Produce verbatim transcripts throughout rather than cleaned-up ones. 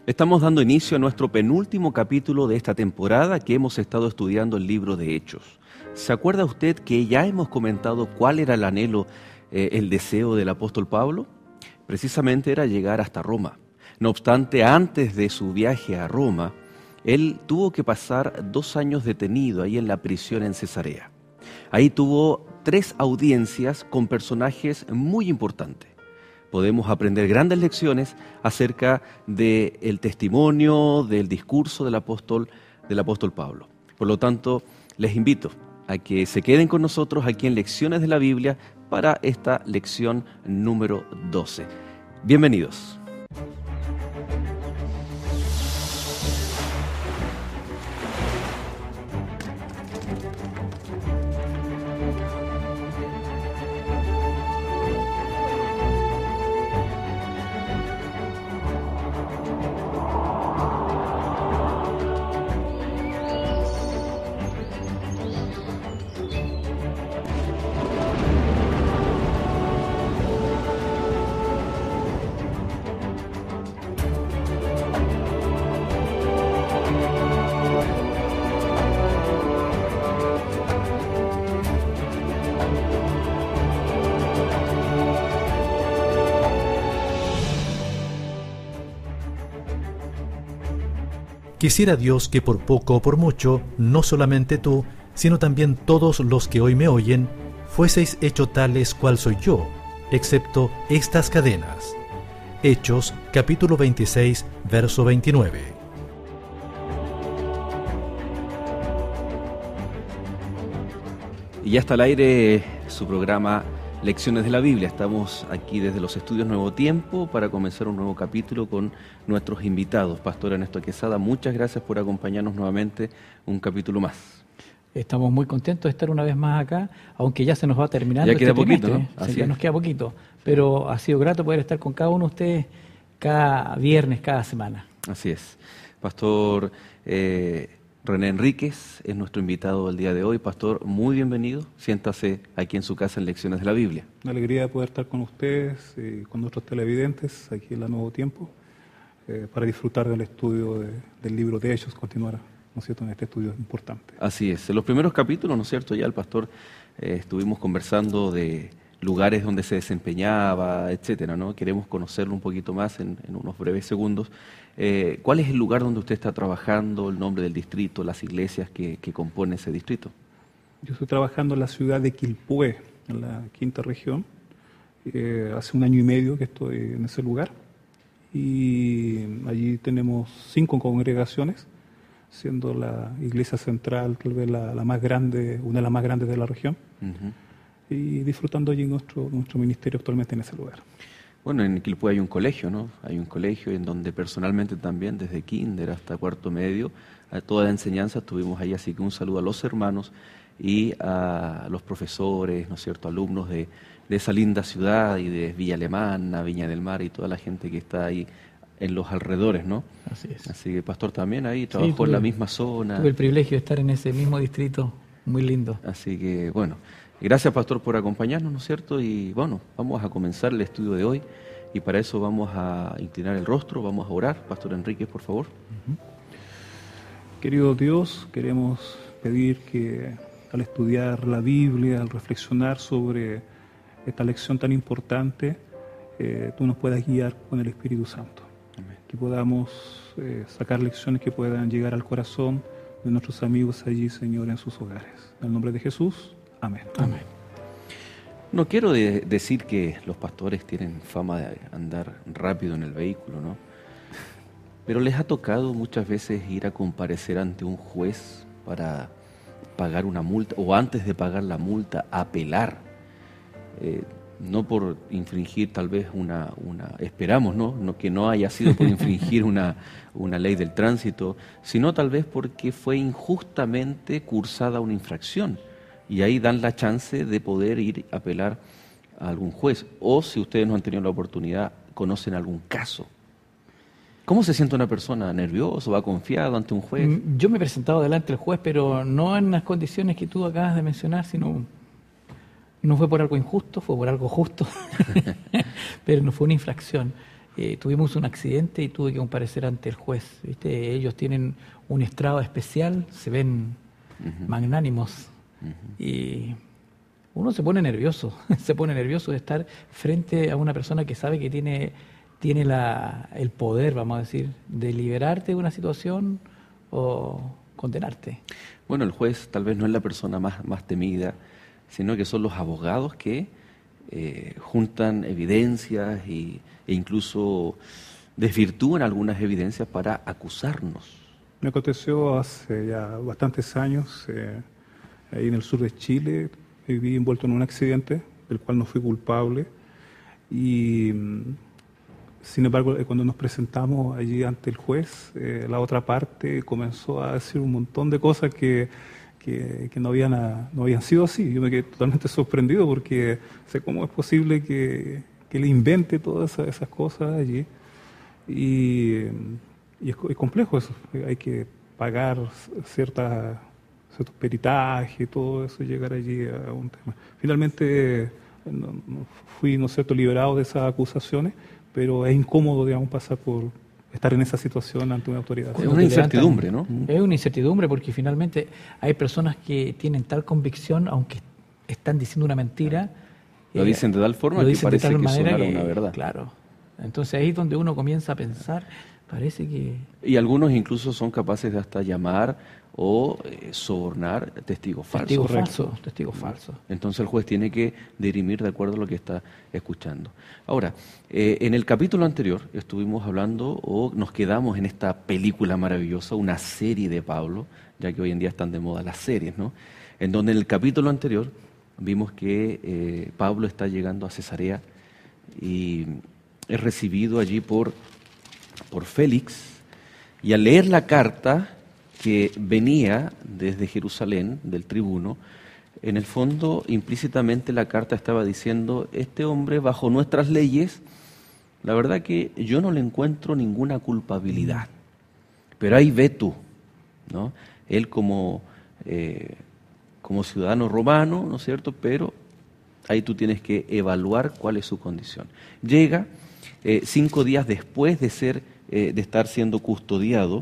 Estamos dando inicio a nuestro penúltimo capítulo de esta temporada que hemos estado estudiando el libro de Hechos. ¿Se acuerda usted que ya hemos comentado cuál era el anhelo, eh, el deseo del apóstol Pablo? Precisamente era llegar hasta Roma. No obstante, antes de su viaje a Roma, él tuvo que pasar dos años detenido ahí en la prisión en Cesarea. Ahí tuvo tres audiencias con personajes muy importantes. Podemos aprender grandes lecciones acerca del testimonio, del discurso del apóstol, del apóstol Pablo. Por lo tanto, les invito a que se queden con nosotros aquí en Lecciones de la Biblia para esta lección número doce. Bienvenidos. Quisiera Dios que por poco o por mucho, no solamente tú, sino también todos los que hoy me oyen, fueseis hecho tales cual soy yo, excepto estas cadenas. Hechos, capítulo veintiséis, verso veintinueve. Y ya está al aire su programa Lecciones de la Biblia. Estamos aquí desde los estudios Nuevo Tiempo para comenzar un nuevo capítulo con nuestros invitados. Pastor Ernesto Quesada, muchas gracias por acompañarnos nuevamente un capítulo más. Estamos muy contentos de estar una vez más acá, aunque ya se nos va terminando. Ya queda este poquito, trimestre, ¿no? Así ya es. nos queda poquito, pero ha sido grato poder estar con cada uno de ustedes cada viernes, cada semana. Así es. Pastor eh, René Enríquez es nuestro invitado el día de hoy. Pastor, muy bienvenido. Siéntase aquí en su casa en Lecciones de la Biblia. Una alegría de poder estar con ustedes y con nuestros televidentes aquí en la Nuevo Tiempo eh, para disfrutar del estudio de, del libro de Hechos, continuar, ¿no es cierto?, en este estudio importante. Así es. En los primeros capítulos, ¿no es cierto?, ya el pastor eh, estuvimos conversando de lugares donde se desempeñaba, etcétera, ¿no? Queremos conocerlo un poquito más en, en unos breves segundos. Eh, ¿Cuál es el lugar donde usted está trabajando, el nombre del distrito, las iglesias que, que componen ese distrito? Yo estoy trabajando en la ciudad de Quilpué, en la quinta región. Eh, hace un año y medio que estoy en ese lugar. Y allí tenemos cinco congregaciones, siendo la iglesia central tal vez la, la más grande, una de las más grandes de la región. Uh-huh. Y disfrutando allí nuestro, nuestro ministerio actualmente en ese lugar. Bueno, en Quilpué hay un colegio, ¿no? Hay un colegio en donde personalmente también, desde kinder hasta cuarto medio, a toda la enseñanza estuvimos ahí, así que un saludo a los hermanos y a los profesores, ¿no es cierto?, alumnos de, de esa linda ciudad y de Villa Alemana, Viña del Mar y toda la gente que está ahí en los alrededores, ¿no? Así es. Así que pastor también ahí trabajó sí, tuve, en la misma zona. Tuve el privilegio de estar en ese mismo distrito, muy lindo. Así que, bueno, gracias pastor por acompañarnos, ¿no es cierto? Y bueno, vamos a comenzar el estudio de hoy y para eso vamos a inclinar el rostro, vamos a orar. Pastor Enríquez, por favor. Uh-huh. Querido Dios, queremos pedir que al estudiar la Biblia, al reflexionar sobre esta lección tan importante, eh, tú nos puedas guiar con el Espíritu Santo. Amén. Que podamos eh, sacar lecciones que puedan llegar al corazón de nuestros amigos allí, Señor, en sus hogares. En el nombre de Jesús. Amén. Amén. No quiero de decir que los pastores tienen fama de andar rápido en el vehículo, ¿no? Pero les ha tocado muchas veces ir a comparecer ante un juez para pagar una multa, o antes de pagar la multa, apelar. Eh, no por infringir tal vez una, una esperamos, ¿no? No que no haya sido por infringir una, una ley del tránsito, sino tal vez porque fue injustamente cursada una infracción. Y ahí dan la chance de poder ir a apelar a algún juez. O si ustedes no han tenido la oportunidad, conocen algún caso. ¿Cómo se siente una persona? ¿Nervioso? ¿Va confiado ante un juez? Yo me he presentado delante del juez, pero no en las condiciones que tú acabas de mencionar, sino no fue por algo injusto, fue por algo justo, pero no fue una infracción. eh, tuvimos un accidente y tuve que comparecer ante el juez. ¿Viste? Ellos tienen un estrado especial, se ven uh-huh. magnánimos uh-huh. y uno se pone nervioso, se pone nervioso de estar frente a una persona que sabe que tiene, tiene la, el poder, vamos a decir, de liberarte de una situación o condenarte. Bueno, el juez tal vez no es la persona más, más temida, sino que son los abogados que eh, juntan evidencias y, e incluso desvirtúan algunas evidencias para acusarnos. Me aconteció hace ya bastantes años, eh, ahí en el sur de Chile, viví envuelto en un accidente del cual no fui culpable y sin embargo cuando nos presentamos allí ante el juez, eh, la otra parte comenzó a decir un montón de cosas que, que, que no, habían, no habían sido así. Yo me quedé totalmente sorprendido porque sé cómo es posible que, que le invente todas esas, esas cosas allí y, y es, es complejo eso, hay que pagar ciertas ciertos peritajes y todo eso, llegar allí a un tema. Finalmente no, no fui, ¿no es cierto?, liberado de esas acusaciones, pero es incómodo, digamos, pasar por estar en esa situación ante una autoridad. Es una incertidumbre, ¿no? Es una incertidumbre porque finalmente hay personas que tienen tal convicción, aunque están diciendo una mentira. Lo eh, dicen de tal forma que parece que sonara una verdad. Claro. Entonces ahí es donde uno comienza a pensar, parece que... Y algunos incluso son capaces de hasta llamar o eh, sobornar testigos falsos. Testigos falsos, testigos falsos. Entonces el juez tiene que dirimir de acuerdo a lo que está escuchando. Ahora, eh, en el capítulo anterior estuvimos hablando o nos quedamos en esta película maravillosa, una serie de Pablo, ya que hoy en día están de moda las series, ¿no? En donde en el capítulo anterior vimos que eh, Pablo está llegando a Cesarea y es recibido allí por, por Félix, y al leer la carta que venía desde Jerusalén, del tribuno, en el fondo, implícitamente la carta estaba diciendo, este hombre bajo nuestras leyes, la verdad que yo no le encuentro ninguna culpabilidad, pero ahí ve tú, ¿no? Él como, eh, como ciudadano romano, ¿no es cierto?, pero ahí tú tienes que evaluar cuál es su condición. Llega eh, cinco días después de, ser, eh, de estar siendo custodiado,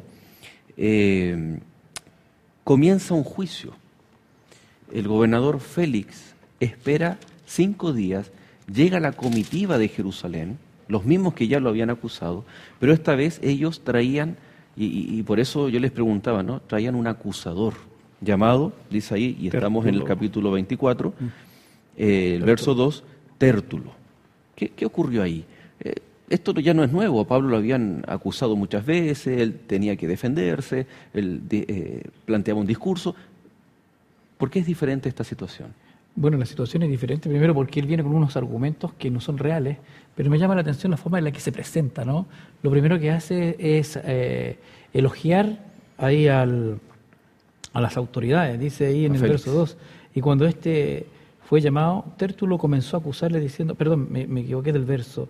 Eh, comienza un juicio. El gobernador Félix espera cinco días, llega la comitiva de Jerusalén, los mismos que ya lo habían acusado, pero esta vez ellos traían, y, y, y por eso yo les preguntaba, ¿no? Traían un acusador llamado, dice ahí, y estamos en el capítulo veinticuatro, eh, el verso dos, Tértulo. ¿Qué, qué ocurrió ahí? Eh, Esto ya no es nuevo, a Pablo lo habían acusado muchas veces, él tenía que defenderse, él eh, planteaba un discurso. ¿Por qué es diferente esta situación? Bueno, la situación es diferente, primero porque él viene con unos argumentos que no son reales, pero me llama la atención la forma en la que se presenta, ¿no? Lo primero que hace es eh, elogiar ahí al, a las autoridades, dice ahí en a el Félix. Verso dos, y cuando este fue llamado, Tértulo comenzó a acusarle diciendo, perdón, me, me equivoqué del verso,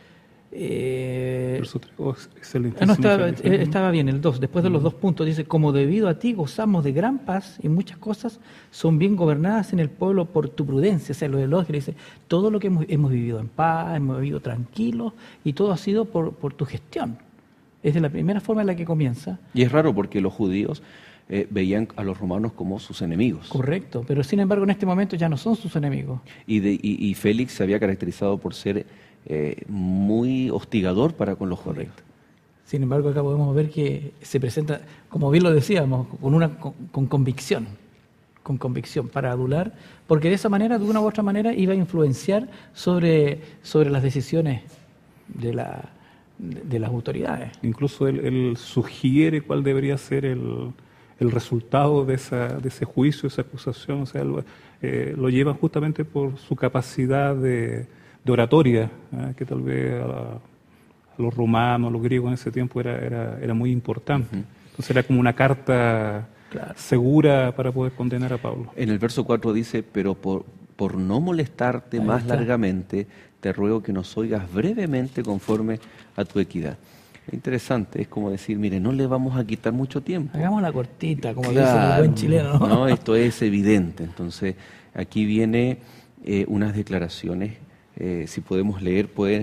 Eh, oh, ah, no, estaba, estaba bien, el dos. Después de los dos puntos dice, como debido a ti gozamos de gran paz y muchas cosas son bien gobernadas en el pueblo por tu prudencia. O sea, lo elogia, dice, todo lo que hemos, hemos vivido en paz, hemos vivido tranquilos y todo ha sido por, por tu gestión. Es de la primera forma en la que comienza. Y es raro porque los judíos eh, veían a los romanos como sus enemigos. Correcto, pero sin embargo en este momento ya no son sus enemigos. Y, de, y, y Félix se había caracterizado por ser Eh, muy hostigador para con los judíos. Sin embargo, acá podemos ver que se presenta, como bien lo decíamos, con una con, con convicción, con convicción para adular, porque de esa manera, de una u otra manera, iba a influenciar sobre, sobre las decisiones de, la, de, de las autoridades. Incluso él, él sugiere cuál debería ser el, el resultado de, esa, de ese juicio, esa acusación, o sea, lo, eh, lo lleva justamente por su capacidad de de oratoria, ¿eh? que tal vez a, la, a los romanos, a los griegos en ese tiempo era, era, era muy importante. Uh-huh. Entonces era como una carta claro. segura para poder condenar a Pablo. En el verso cuatro dice, pero por, por no molestarte Ahí más está. largamente, te ruego que nos oigas brevemente conforme a tu equidad. Es interesante, es como decir, mire, no le vamos a quitar mucho tiempo. Hagámosla cortita, como claro, dice el buen chileno. ¿no? no, esto es evidente. Entonces, aquí viene eh, unas declaraciones. Eh, si podemos leer, puede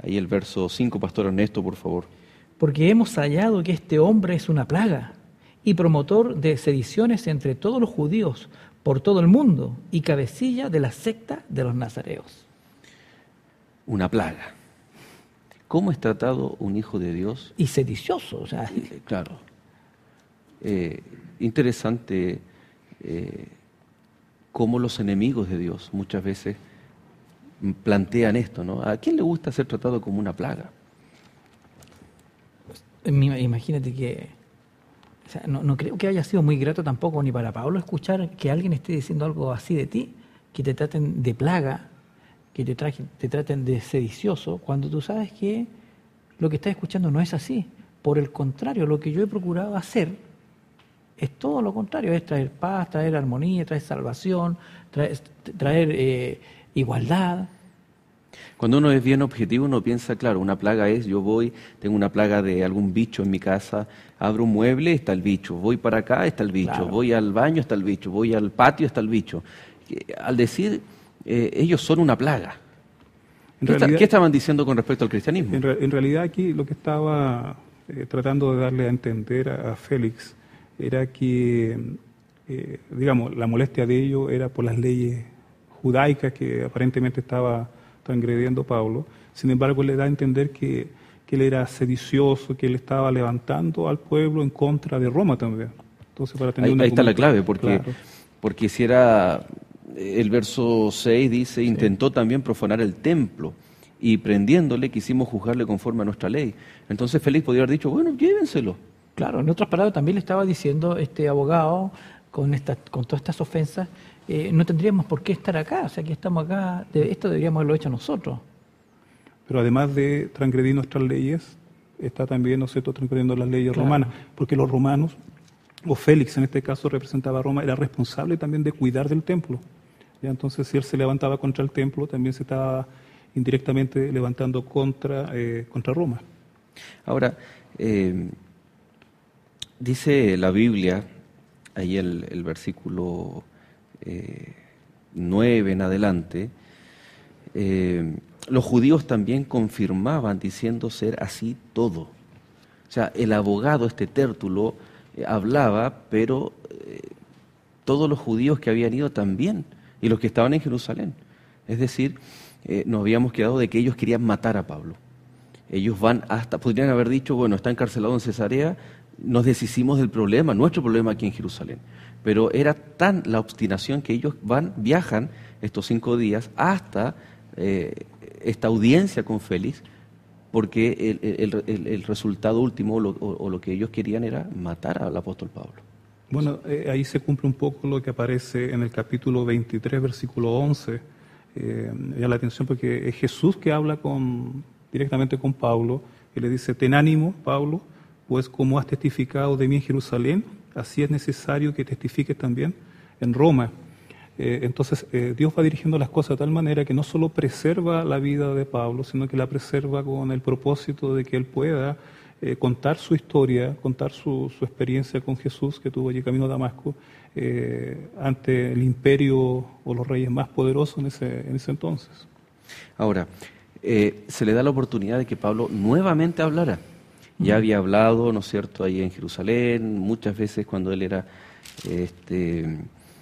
Ahí el verso cinco, Pastor Ernesto, por favor. Porque hemos hallado que este hombre es una plaga y promotor de sediciones entre todos los judíos por todo el mundo y cabecilla de la secta de los nazareos. Una plaga. ¿Cómo es tratado un hijo de Dios? Y sedicioso, o sea. Eh, claro. Eh, interesante eh, cómo los enemigos de Dios muchas veces plantean esto, ¿no? ¿A quién le gusta ser tratado como una plaga? Imagínate que, o sea, no, no creo que haya sido muy grato tampoco ni para Pablo escuchar que alguien esté diciendo algo así de ti, que te traten de plaga, que te, traje, te traten de sedicioso, cuando tú sabes que lo que estás escuchando no es así. Por el contrario, lo que yo he procurado hacer es todo lo contrario, es traer paz, traer armonía, traer salvación, traer, traer eh, igualdad. Cuando uno es bien objetivo, uno piensa, claro, una plaga es, yo voy, tengo una plaga de algún bicho en mi casa, abro un mueble, está el bicho, voy para acá, está el bicho, claro. Voy al baño, está el bicho, voy al patio, está el bicho. Al decir, eh, ellos son una plaga. ¿Qué, realidad, está, ¿Qué estaban diciendo con respecto al cristianismo? En, re, en realidad aquí lo que estaba eh, tratando de darle a entender a, a Félix era que, eh, digamos, la molestia de ellos era por las leyes judaicas que aparentemente estaba transgrediendo Pablo. Sin embargo, le da a entender que, que él era sedicioso, que él estaba levantando al pueblo en contra de Roma también. Entonces, para tener ahí, una ahí está la clave, porque, claro. porque si era, el verso seis dice, intentó sí. también profanar el templo, y prendiéndole quisimos juzgarle conforme a nuestra ley. Entonces Félix podría haber dicho, bueno, llévenselo. Claro, en otras palabras también le estaba diciendo este abogado, con, esta, con todas estas ofensas, Eh, no tendríamos por qué estar acá, o sea, que estamos acá, de, esto deberíamos haberlo hecho nosotros. Pero además de transgredir nuestras leyes, está también, ¿no es cierto?, transgrediendo las leyes claro. romanas, porque los romanos, o Félix en este caso representaba a Roma, era responsable también de cuidar del templo. ¿Ya? Entonces, si él se levantaba contra el templo, también se estaba indirectamente levantando contra, eh, contra Roma. Ahora, eh, dice la Biblia, ahí el, el versículo Eh, nueve en adelante, eh, los judíos también confirmaban diciendo ser así todo. O sea, el abogado, este Tértulo, eh, hablaba, pero eh, todos los judíos que habían ido también, y los que estaban en Jerusalén. Es decir, eh, nos habíamos quedado de que ellos querían matar a Pablo. Ellos van hasta, podrían haber dicho, bueno, está encarcelado en Cesarea, nos deshicimos del problema, nuestro problema aquí en Jerusalén. Pero era tan la obstinación que ellos van, viajan estos cinco días hasta eh, esta audiencia con Félix, porque el, el, el, el resultado último o lo, o, o lo que ellos querían era matar al apóstol Pablo. Bueno, eh, ahí se cumple un poco lo que aparece en el capítulo veintitrés, versículo once. Eh, me llama la atención porque es Jesús que habla con, directamente con Pablo y le dice, ten ánimo, Pablo, pues como has testificado de mí en Jerusalén, así es necesario que testifiques también en Roma. Eh, entonces, eh, Dios va dirigiendo las cosas de tal manera que no solo preserva la vida de Pablo, sino que la preserva con el propósito de que él pueda eh, contar su historia, contar su, su experiencia con Jesús que tuvo allí camino a Damasco, eh, ante el imperio o los reyes más poderosos en ese, en ese entonces. Ahora, eh, se le da la oportunidad de que Pablo nuevamente hablara. Ya había hablado, ¿no es cierto?, ahí en Jerusalén, muchas veces cuando él era, este,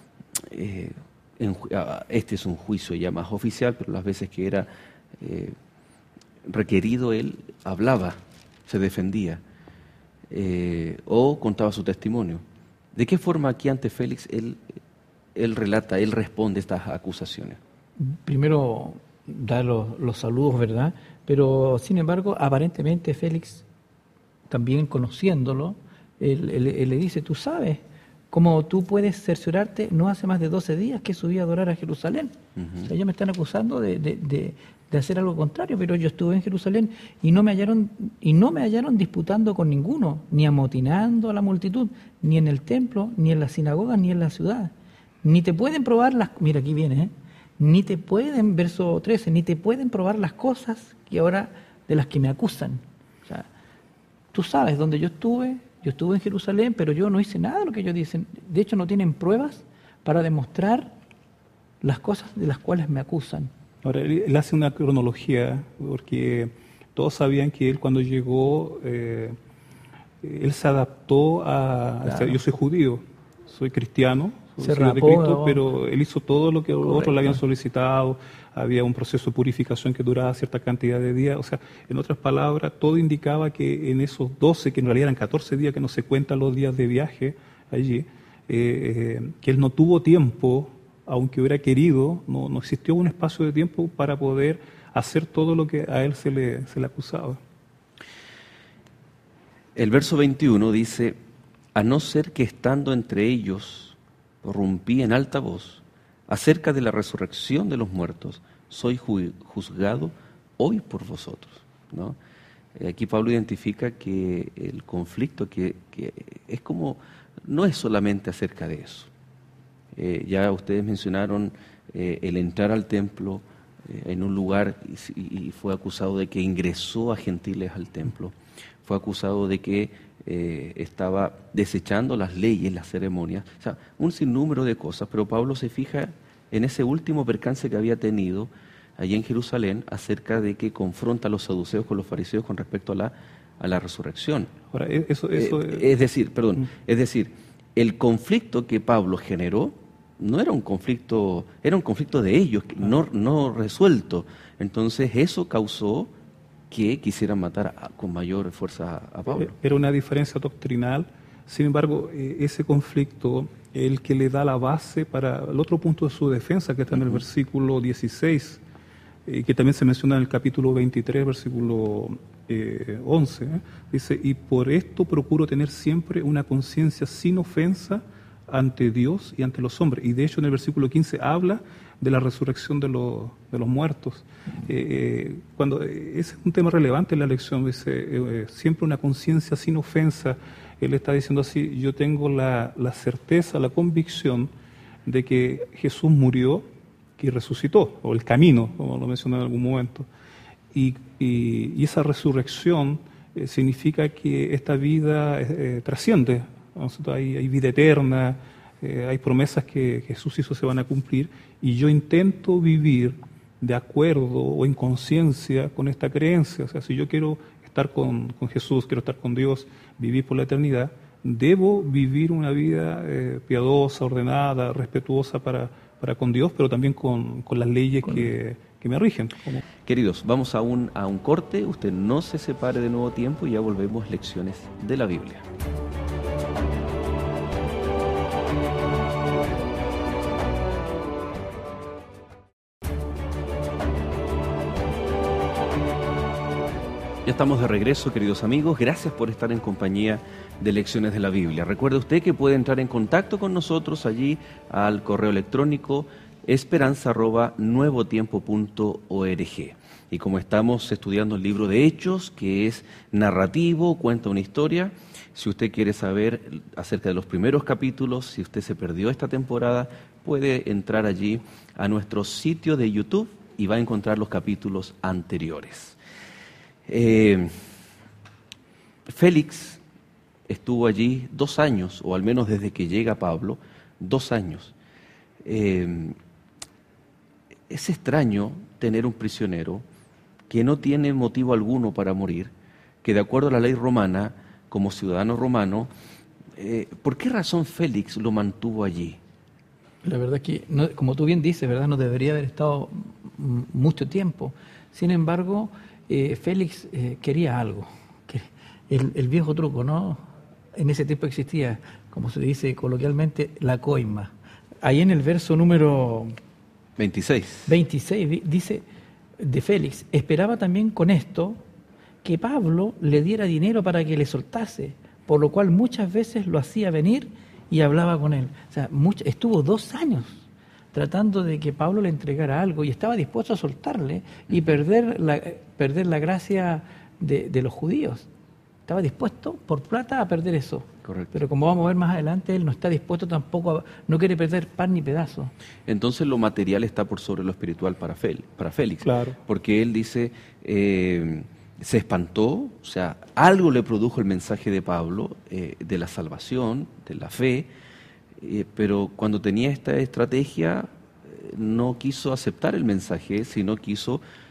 eh, en, este es un juicio ya más oficial, pero las veces que era eh, requerido, él hablaba, se defendía, eh, o contaba su testimonio. ¿De qué forma aquí ante Félix él, él relata, él responde estas acusaciones? Primero, da los, los saludos, ¿verdad? Pero, sin embargo, aparentemente Félix, también conociéndolo, él, él, él le dice, tú sabes, como tú puedes cerciorarte, no hace más de doce días que subí a adorar a Jerusalén. Uh-huh. O sea, ellos me están acusando de, de, de, de hacer algo contrario, pero yo estuve en Jerusalén y no me hallaron, y no me hallaron disputando con ninguno, ni amotinando a la multitud, ni en el templo, ni en las sinagogas, ni en la ciudad. Ni te pueden probar las... Mira, aquí viene, ¿eh? Ni te pueden, verso trece, ni te pueden probar las cosas que ahora de las que me acusan. O sea, tú sabes dónde yo estuve, yo estuve en Jerusalén, pero yo no hice nada de lo que ellos dicen. De hecho, no tienen pruebas para demostrar las cosas de las cuales me acusan. Ahora, él hace una cronología, porque todos sabían que él cuando llegó, eh, él se adaptó a... Claro. O sea, yo soy judío, soy cristiano, se soy rapó, de Cristo, ¿no? pero él hizo todo lo que Correcto. Otros le habían solicitado, había un proceso de purificación que duraba cierta cantidad de días, o sea, en otras palabras, todo indicaba que en esos doce, que en realidad eran catorce días, que no se cuentan los días de viaje allí, eh, eh, que él no tuvo tiempo, aunque hubiera querido, no, no existió un espacio de tiempo para poder hacer todo lo que a él se le, se le acusaba. El verso veintiuno dice, a no ser que estando entre ellos rompí en alta voz acerca de la resurrección de los muertos, soy juzgado hoy por vosotros, ¿no? Aquí Pablo identifica que el conflicto que, que es como, no es solamente acerca de eso. Eh, ya ustedes mencionaron eh, el entrar al templo eh, en un lugar y, y fue acusado de que ingresó a gentiles al templo, fue acusado de que eh, estaba desechando las leyes, las ceremonias, o sea, un sinnúmero de cosas, pero Pablo se fija en ese último percance que había tenido allí en Jerusalén acerca de que confronta a los saduceos con los fariseos con respecto a la, a la resurrección. Ahora, eso, eso, eh, es decir, perdón, mm. es decir, el conflicto que Pablo generó no era un conflicto, era un conflicto de ellos, no, no resuelto. Entonces eso causó que quisieran matar a, con mayor fuerza a Pablo. Era una diferencia doctrinal, sin embargo, ese conflicto, el que le da la base para el otro punto de su defensa, que está en el uh-huh. versículo dieciséis, y que también se menciona en el capítulo veintitrés, versículo eh, once, ¿eh? Dice, y por esto procuro tener siempre una conciencia sin ofensa ante Dios y ante los hombres. Y de hecho en el versículo quince habla de la resurrección de los, de los muertos. Eh, cuando ese es un tema relevante en la lección, dice, eh, siempre una conciencia sin ofensa. Él está diciendo así, yo tengo la, la certeza, la convicción de que Jesús murió y resucitó, o el camino, como lo mencioné en algún momento. Y, y, y esa resurrección eh, significa que esta vida eh, trasciende. Hay, hay vida eterna, eh, hay promesas que Jesús hizo se van a cumplir, y yo intento vivir de acuerdo o en conciencia con esta creencia. O sea, si yo quiero estar con, con Jesús, quiero estar con Dios, vivir por la eternidad, debo vivir una vida eh, piadosa, ordenada, respetuosa para, para con Dios, pero también con, con las leyes con... que, que me rigen. Como... Queridos, vamos a un, a un corte, usted no se separe de nuevo tiempo y ya volvemos, lecciones de la Biblia. Ya estamos de regreso, queridos amigos. Gracias por estar en compañía de Lecciones de la Biblia. Recuerde usted que puede entrar en contacto con nosotros allí al correo electrónico esperanza arroba nuevotiempo punto org. Y como estamos estudiando el libro de Hechos, que es narrativo, cuenta una historia, si usted quiere saber acerca de los primeros capítulos, si usted se perdió esta temporada, puede entrar allí a nuestro sitio de YouTube y va a encontrar los capítulos anteriores. Eh, Félix estuvo allí dos años, o al menos desde que llega Pablo, dos años. Eh, es extraño tener un prisionero que no tiene motivo alguno para morir, que de acuerdo a la ley romana, como ciudadano romano, eh, ¿por qué razón Félix lo mantuvo allí? La verdad es que, no, como tú bien dices, ¿verdad? No debería haber estado m- mucho tiempo. Sin embargo, eh, Félix eh, quería algo. Que el, el viejo truco, ¿no? En ese tiempo existía, como se dice coloquialmente, la coima. Ahí en el verso número veintiséis, veintiséis dice de Félix, esperaba también con esto que Pablo le diera dinero para que le soltase, por lo cual muchas veces lo hacía venir y hablaba con él. O sea, mucho, estuvo dos años tratando de que Pablo le entregara algo y estaba dispuesto a soltarle y perder la, perder la gracia de, de los judíos. Estaba dispuesto por plata a perder eso. Correcto. Pero como vamos a ver más adelante, él no está dispuesto tampoco, a, no quiere perder pan ni pedazo. Entonces lo material está por sobre lo espiritual para Félix. Para Félix claro. Porque él dice, eh, se espantó, o sea, algo le produjo el mensaje de Pablo, eh, de la salvación, de la fe, eh, pero cuando tenía esta estrategia, eh, no quiso aceptar el mensaje, sino quiso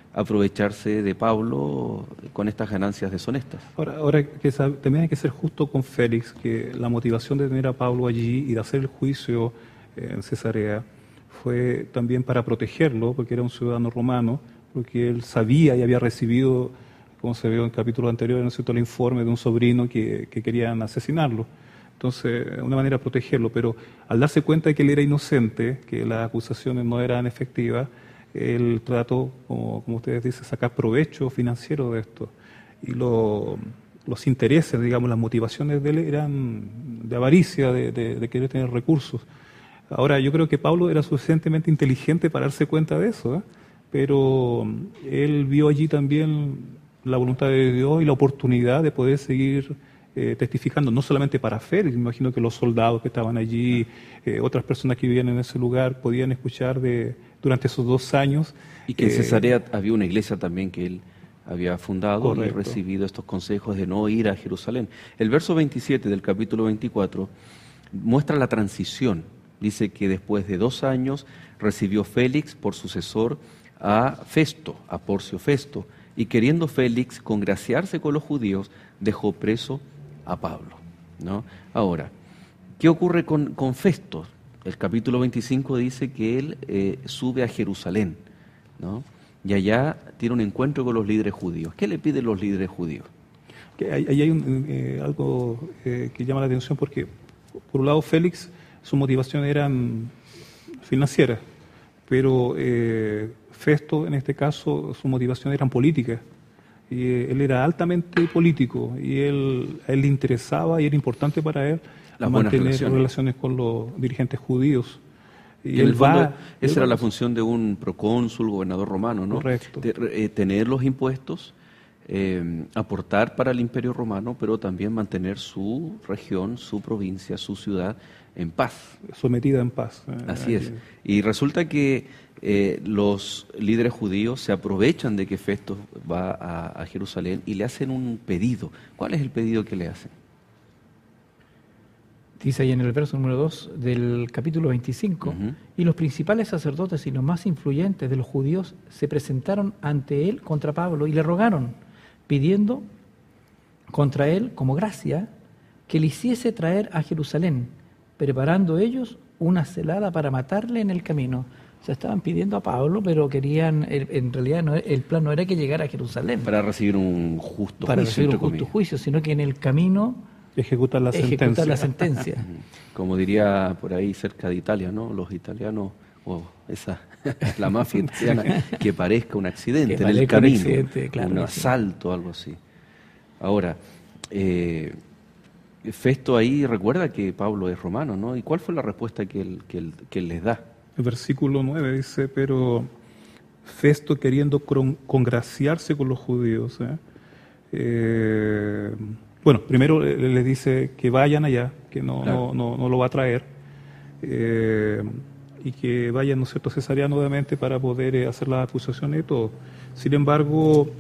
aprovecharse de Pablo con estas ganancias deshonestas. Ahora, ahora que sab- también hay que ser justo con Félix, que la motivación de tener a Pablo allí y de hacer el juicio eh, en Cesarea fue también para protegerlo, porque era un ciudadano romano, porque él sabía y había recibido, como se vio en el capítulo anterior, ¿no es cierto?, el informe de un sobrino que, que querían asesinarlo. Entonces, una manera de protegerlo, pero al darse cuenta de que él era inocente, que las acusaciones no eran efectivas, él trató, como, como ustedes dicen, sacar provecho financiero de esto. Y lo, los intereses, digamos, las motivaciones de él eran de avaricia, de, de, de querer tener recursos. Ahora, yo creo que Pablo era suficientemente inteligente para darse cuenta de eso, ¿eh? Pero él vio allí también la voluntad de Dios y la oportunidad de poder seguir eh, testificando, no solamente para Félix, me imagino que los soldados que estaban allí, eh, otras personas que vivían en ese lugar, podían escuchar de durante esos dos años. Y que en eh, Cesarea había una iglesia también que él había fundado Correcto. y recibido estos consejos de no ir a Jerusalén. El verso veintisiete del capítulo veinticuatro muestra la transición. Dice que después de dos años recibió Félix por sucesor a Festo, a Porcio Festo, y queriendo Félix congraciarse con los judíos, dejó preso a Pablo, ¿no? Ahora, ¿qué ocurre con, con Festo? El capítulo veinticinco dice que él eh, sube a Jerusalén, ¿no? Y allá tiene un encuentro con los líderes judíos. ¿Qué le piden los líderes judíos? que ahí hay, hay un, eh, algo eh, que llama la atención porque, por un lado, Félix, su motivación eran financieras, pero eh, Festo, en este caso, su motivación eran políticas. Y eh, él era altamente político y él, a él le interesaba y era importante para él Las buenas mantener relaciones. relaciones con los dirigentes judíos. Y Y en el fondo, va- él esa era va- la función de un procónsul, gobernador romano, ¿no? Correcto. Te- eh, tener los impuestos, eh, aportar para el imperio romano, pero también mantener su región, su provincia, su ciudad en paz. sometida en paz. Eh, Así es. eh, Y resulta que eh, los líderes judíos se aprovechan de que Festo va a, a Jerusalén y le hacen un pedido. ¿Cuál es el pedido que le hacen? Dice ahí en el verso número dos del capítulo veinticinco, Ujú. y los principales sacerdotes y los más influyentes de los judíos se presentaron ante él contra Pablo y le rogaron, pidiendo contra él como gracia que le hiciese traer a Jerusalén, preparando ellos una celada para matarle en el camino. O sea, estaban pidiendo a Pablo, pero querían, el- en realidad no, el plan no era que llegara a Jerusalén Para recibir un justo para juicio, recibir un entre justo comillas. juicio, sino que en el camino ejecutar la ejecutar sentencia. la sentencia. Como diría por ahí cerca de Italia, ¿no? Los italianos, o esa, la mafia italiana, que parezca un accidente Que en el parezca un camino, accidente, claro un que sí. asalto, algo así. Ahora, eh, Festo ahí recuerda que Pablo es romano, ¿no? ¿Y cuál fue la respuesta que él, que él, que él les da? El versículo nueve dice, pero Festo queriendo cron- congraciarse con los judíos, ¿eh? Eh, bueno, primero le- les dice que vayan allá, que no, Claro. no, no, no lo va a traer, eh, y que vayan, ¿no es cierto?, a Cesarea nuevamente para poder eh, hacer las acusaciones y todo. Sin embargo,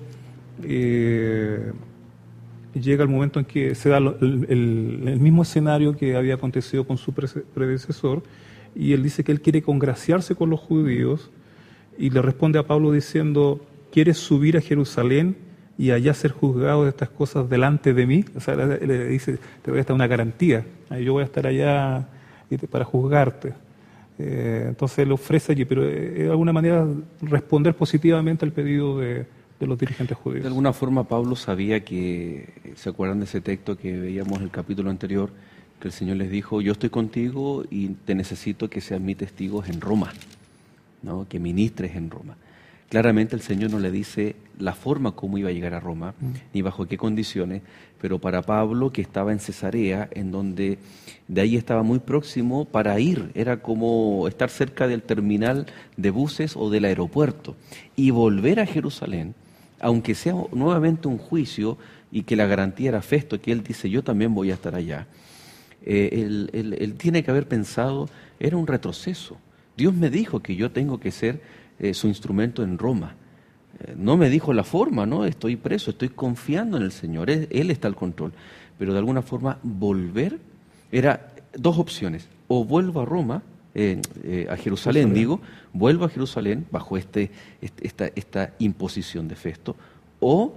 eh, llega el momento en que se da lo- el, el- el mismo escenario que había acontecido con su prece- predecesor, y él dice que él quiere congraciarse con los judíos, y le responde a Pablo diciendo, ¿quieres subir a Jerusalén y allá ser juzgado de estas cosas delante de mí? O sea, le, le dice, te voy a dar una garantía, eh, yo voy a estar allá y te- para juzgarte. Eh, entonces le ofrece allí, pero eh, de alguna manera responder positivamente al pedido de, de los dirigentes judíos. De alguna forma Pablo sabía que, ¿se acuerdan de ese texto que veíamos en el capítulo anterior? Que el Señor les dijo, yo estoy contigo y te necesito que sean mis testigos en Roma, ¿no? Que ministres en Roma. Claramente el Señor no le dice la forma como iba a llegar a Roma, ni bajo qué condiciones, pero para Pablo, que estaba en Cesarea, en donde de ahí estaba muy próximo para ir, era como estar cerca del terminal de buses o del aeropuerto, y volver a Jerusalén, aunque sea nuevamente un juicio y que la garantía era Festo, que él dice, yo también voy a estar allá, eh, él, él- él tiene que haber pensado, era un retroceso. Dios me dijo que yo tengo que ser eh, su instrumento en Roma. Eh, no me dijo la forma, ¿no? Estoy preso, estoy confiando en el Señor, Él, Él está al control. Pero de alguna forma volver era dos opciones. O vuelvo a Roma, eh, eh, a Jerusalén, Jerusalén, digo, vuelvo a Jerusalén bajo este, este, esta, esta imposición de Festo, o,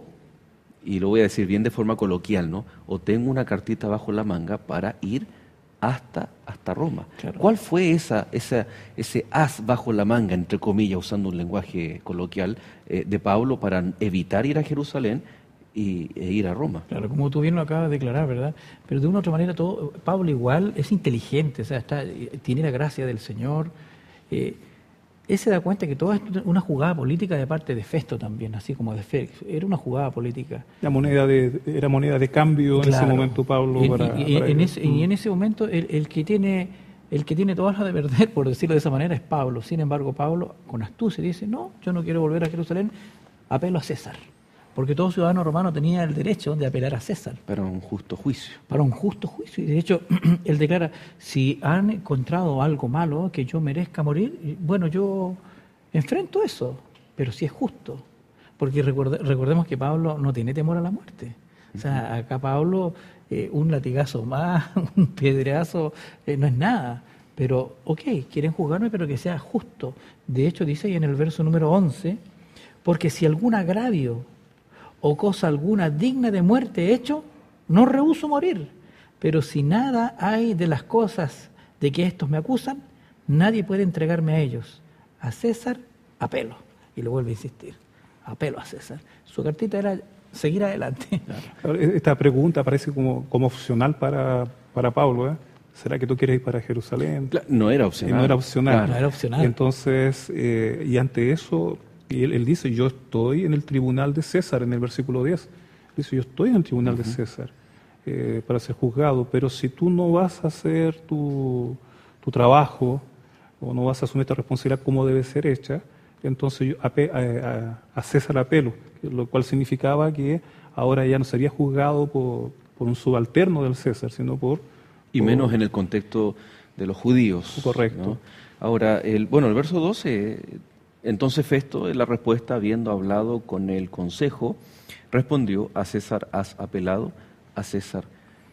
y lo voy a decir bien de forma coloquial, ¿no? O tengo una cartita bajo la manga para ir hasta, hasta Roma. Claro. ¿Cuál fue esa, esa, ese as bajo la manga, entre comillas, usando un lenguaje coloquial, eh, de Pablo para evitar ir a Jerusalén y, e ir a Roma? Claro, como tú bien lo acabas de declarar, ¿verdad? Pero de una u otra manera, todo, Pablo igual es inteligente, o sea, está, tiene la gracia del Señor. Eh, él se da cuenta que todo es una jugada política de parte de Festo también, así como de Félix. Era una jugada política. La moneda de, era moneda de cambio, claro, en ese momento, Pablo. Y, para, y, para en, ese, y en ese momento el, el que tiene el que tiene todas las de perder, por decirlo de esa manera, es Pablo. Sin embargo, Pablo, con astucia, dice, no, yo no quiero volver a Jerusalén, apelo a César. Porque todo ciudadano romano tenía el derecho de apelar a César. Para un justo juicio. Para un justo juicio. Y de hecho, él declara, si han encontrado algo malo que yo merezca morir, bueno, yo enfrento eso, pero si es justo. Porque recuerde, recordemos que Pablo no tiene temor a la muerte. O sea, acá Pablo, eh, un latigazo más, un piedrazo, eh, no es nada. Pero, ok, quieren juzgarme, pero que sea justo. De hecho, dice ahí en el verso número once, porque si algún agravio o cosa alguna digna de muerte he hecho, no rehúso morir. Pero si nada hay de las cosas de que estos me acusan, nadie puede entregarme a ellos. A César, apelo. Y lo vuelve a insistir, apelo a César. Su cartita era seguir adelante. Esta pregunta parece como, como opcional para, para Pablo, ¿eh? ¿Será que tú quieres ir para Jerusalén? Claro, no era opcional. No era opcional. Claro, no era opcional. Entonces, eh, y ante eso... Y él, él dice, yo estoy en el tribunal de César, en el versículo diez. Dice, yo estoy en el tribunal uh-huh. de César eh, para ser juzgado, pero si tú no vas a hacer tu, tu trabajo o no vas a asumir esta responsabilidad como debe ser hecha, entonces yo a, a, a César apelo, lo cual significaba que ahora ya no sería juzgado por, por un subalterno del César, sino por... Y por, menos en el contexto de los judíos. Correcto. ¿No? Ahora, el, bueno, el verso doce... Entonces Festo, en la respuesta, habiendo hablado con el consejo, respondió, a César has apelado, a César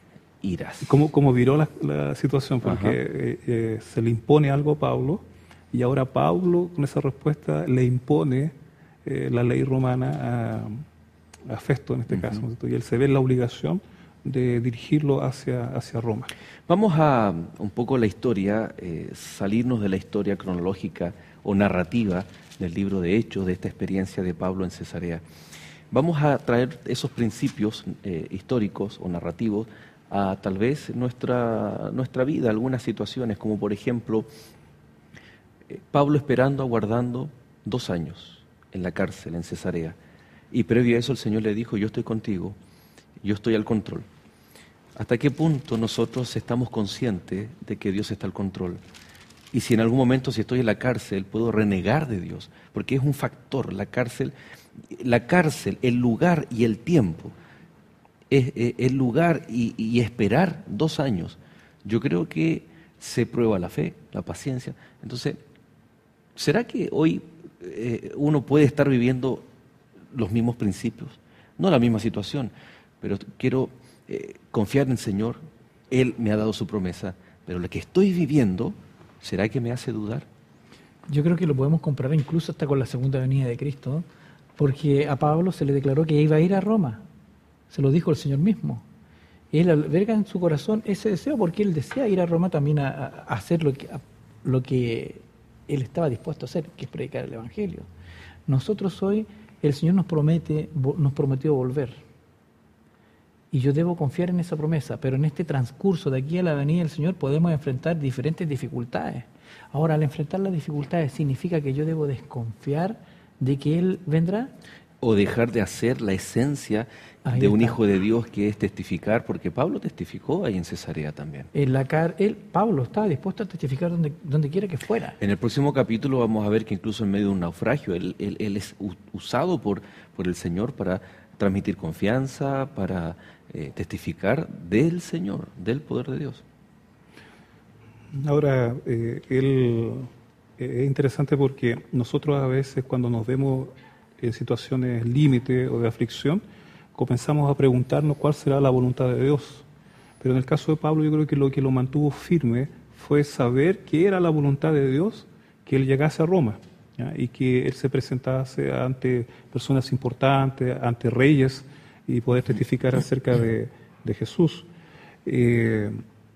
irás. ¿Cómo, cómo viró la, la situación? Porque eh, eh, se le impone algo a Pablo, y ahora Pablo, con esa respuesta, le impone eh, la ley romana a, a Festo, en este uh-huh. caso. Y él se ve en la obligación de dirigirlo hacia, hacia Roma. Vamos a un poco la historia, eh, salirnos de la historia cronológica o narrativa del libro de Hechos, de esta experiencia de Pablo en Cesarea. Vamos a traer esos principios eh, históricos o narrativos a tal vez nuestra, nuestra vida, algunas situaciones, como por ejemplo, eh, Pablo esperando, aguardando dos años en la cárcel en Cesarea, y previo a eso el Señor le dijo, yo estoy contigo, yo estoy al control. ¿Hasta qué punto nosotros estamos conscientes de que Dios está al control? Y si en algún momento, si estoy en la cárcel, puedo renegar de Dios, porque es un factor, la cárcel, la cárcel, el lugar y el tiempo, es, es el lugar y, y esperar dos años. Yo creo que se prueba la fe, la paciencia. Entonces, ¿será que hoy eh, uno puede estar viviendo los mismos principios? No la misma situación, pero quiero eh, confiar en el Señor. Él me ha dado su promesa, pero lo que estoy viviendo... ¿será que me hace dudar? Yo creo que lo podemos comparar incluso hasta con la segunda venida de Cristo, ¿no? Porque a Pablo se le declaró que iba a ir a Roma. Se lo dijo el Señor mismo. Él alberga en su corazón ese deseo porque él desea ir a Roma también a, a hacer lo que, a, lo que él estaba dispuesto a hacer, que es predicar el Evangelio. Nosotros hoy, el Señor nos promete, nos prometió volver. Y yo debo confiar en esa promesa, pero en este transcurso de aquí a la venida del Señor podemos enfrentar diferentes dificultades. Ahora, al enfrentar las dificultades, ¿significa que yo debo desconfiar de que Él vendrá? O dejar de hacer la esencia ahí de está. Un hijo de Dios, que es testificar, porque Pablo testificó ahí en Cesarea también. En la car él, Pablo estaba dispuesto a testificar donde, donde quiera que fuera. En el próximo capítulo vamos a ver que incluso en medio de un naufragio, él, él, él es usado por, por el Señor para transmitir confianza, para eh, testificar del Señor, del poder de Dios. Ahora, eh, él, eh, es interesante porque nosotros a veces cuando nos vemos en situaciones límite o de aflicción, comenzamos a preguntarnos cuál será la voluntad de Dios. Pero en el caso de Pablo yo creo que lo que lo mantuvo firme fue saber que era la voluntad de Dios que él llegase a Roma, ¿ya? Y que él se presentase ante personas importantes, ante reyes, y poder testificar acerca de, de Jesús. Eh,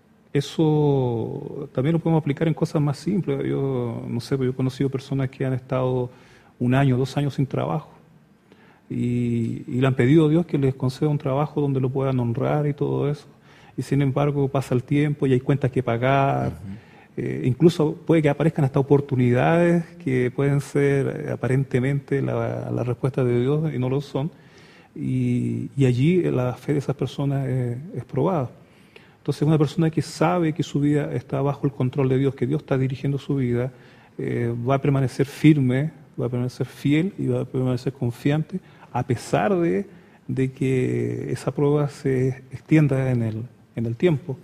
eso también lo podemos aplicar en cosas más simples. Yo no sé, yo he conocido personas que han estado un año, dos años sin trabajo, y, y le han pedido a Dios que les conceda un trabajo donde lo puedan honrar y todo eso, y sin embargo pasa el tiempo y hay cuentas que pagar. Uh-huh. eh, incluso puede que aparezcan hasta oportunidades que pueden ser aparentemente la, la respuesta de Dios y no lo son, y, y allí la fe de esas personas es, es probada. Entonces una persona que sabe que su vida está bajo el control de Dios, que Dios está dirigiendo su vida, eh, va a permanecer firme, va a permanecer fiel y va a permanecer confiante, a pesar de, de que esa prueba se extienda en el, en el tiempo,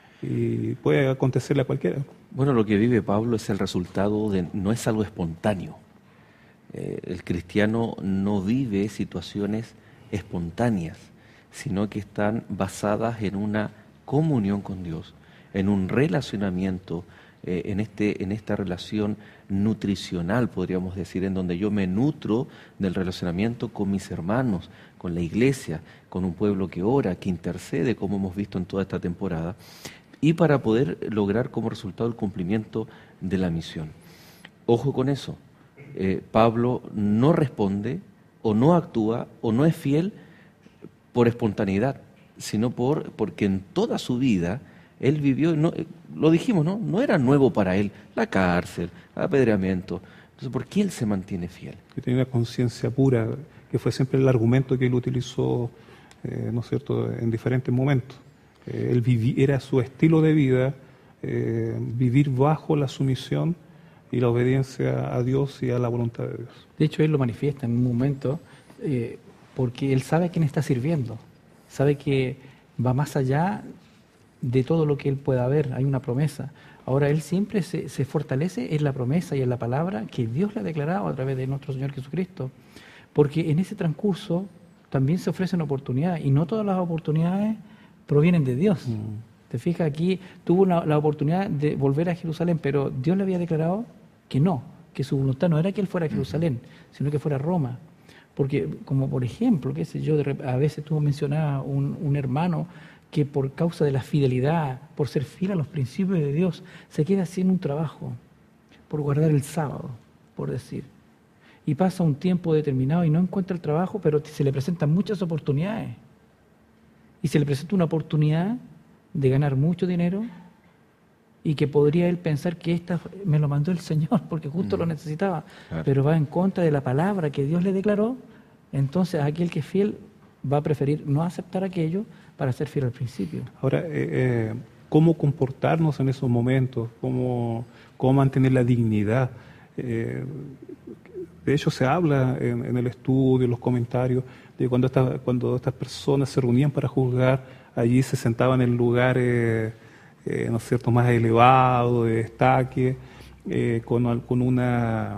y puede acontecerle a cualquiera. Bueno, lo que vive Pablo es el resultado de, no es algo espontáneo. Eh, el cristiano no vive situaciones espontáneas, sino que están basadas en una comunión con Dios, en un relacionamiento, eh, en, este, en esta relación nutricional, podríamos decir, en donde yo me nutro del relacionamiento con mis hermanos, con la iglesia, con un pueblo que ora, que intercede, como hemos visto en toda esta temporada, y para poder lograr como resultado el cumplimiento de la misión. Ojo con eso, eh, Pablo no responde o no actúa o no es fiel por espontaneidad, sino por porque en toda su vida él vivió, no, lo dijimos, ¿no? No era nuevo para él la cárcel, el apedreamiento. Entonces, ¿por qué él se mantiene fiel? Que tenía una conciencia pura, que fue siempre el argumento que él utilizó, eh, ¿no es cierto?, en diferentes momentos. Eh, él viví, era su estilo de vida, eh, vivir bajo la sumisión y la obediencia a Dios y a la voluntad de Dios. De hecho, él lo manifiesta en un momento, eh, porque él sabe a quién está sirviendo. Sabe que va más allá de todo lo que él pueda ver, hay una promesa. Ahora él siempre se, se fortalece en la promesa y en la palabra que Dios le ha declarado a través de nuestro Señor Jesucristo, porque en ese transcurso también se ofrecen oportunidades, y no todas las oportunidades provienen de Dios. Mm. Te fijas, aquí tuvo una, la oportunidad de volver a Jerusalén, pero Dios le había declarado que no, que su voluntad no era que él fuera a Jerusalén, mm. sino que fuera a Roma. Porque, como por ejemplo, qué sé yo, de, a veces tú mencionabas un, un hermano que por causa de la fidelidad, por ser fiel a los principios de Dios, se queda sin un trabajo, por guardar el sábado, por decir. Y pasa un tiempo determinado y no encuentra el trabajo, pero se le presentan muchas oportunidades. Y se le presenta una oportunidad de ganar mucho dinero, y que podría él pensar que esta me lo mandó el Señor porque justo mm. lo necesitaba, claro. Pero va en contra de la palabra que Dios le declaró. Entonces aquel que es fiel va a preferir no aceptar aquello para ser fiel al principio. Ahora, eh, eh, ¿cómo comportarnos en esos momentos? ¿Cómo, cómo mantener la dignidad? Eh, de hecho se habla en, en el estudio, en los comentarios, de cuando, esta, cuando estas personas se reunían para juzgar, allí se sentaban en lugares Eh, ¿no es cierto?, más elevado, de destaque, eh, con, con una,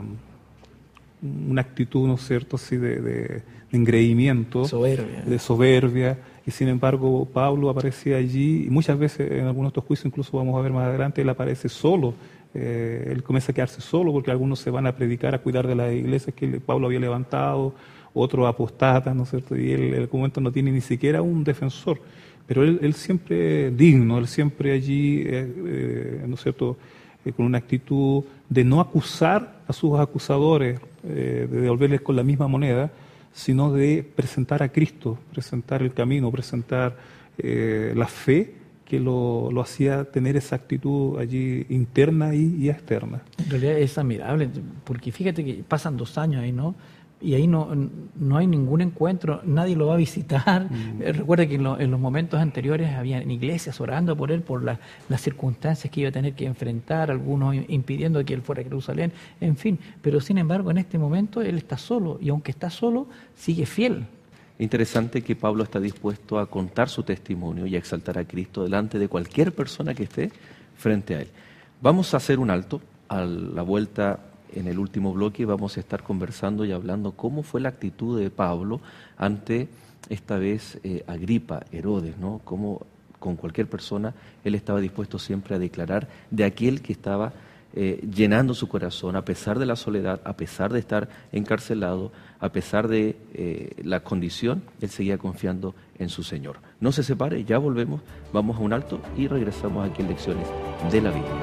una actitud, ¿no es cierto?, así de, de, de engreimiento, soberbia. de soberbia, y sin embargo Pablo aparecía allí, y muchas veces en algunos de estos juicios, incluso vamos a ver más adelante, él aparece solo, eh, él comienza a quedarse solo porque algunos se van a predicar, a cuidar de las iglesias que Pablo había levantado, otros apostatas, ¿no es cierto?, y él en algún momento no tiene ni siquiera un defensor. Pero él, él siempre digno, él siempre allí, eh, eh, ¿no es cierto?, eh, con una actitud de no acusar a sus acusadores, eh, de devolverles con la misma moneda, sino de presentar a Cristo, presentar el camino, presentar eh, la fe que lo, lo hacía tener esa actitud allí interna y, y externa. En realidad es admirable, porque fíjate que pasan dos años ahí, ¿no? Y ahí no, no hay ningún encuentro, nadie lo va a visitar. Mm. Recuerda que en, lo, en los momentos anteriores había iglesias orando por él, por la, las circunstancias que iba a tener que enfrentar, algunos impidiendo que él fuera a Jerusalén, en fin. Pero sin embargo, en este momento él está solo, y aunque está solo, sigue fiel. Interesante que Pablo está dispuesto a contar su testimonio y a exaltar a Cristo delante de cualquier persona que esté frente a él. Vamos a hacer un alto a la vuelta. En el último bloque vamos a estar conversando y hablando cómo fue la actitud de Pablo ante, esta vez, eh, Agripa, Herodes, ¿no? Cómo con cualquier persona, él estaba dispuesto siempre a declarar de aquel que estaba eh, llenando su corazón, a pesar de la soledad, a pesar de estar encarcelado, a pesar de eh, la condición, él seguía confiando en su Señor. No se separe, ya volvemos, vamos a un alto y regresamos aquí en Lecciones de la Biblia.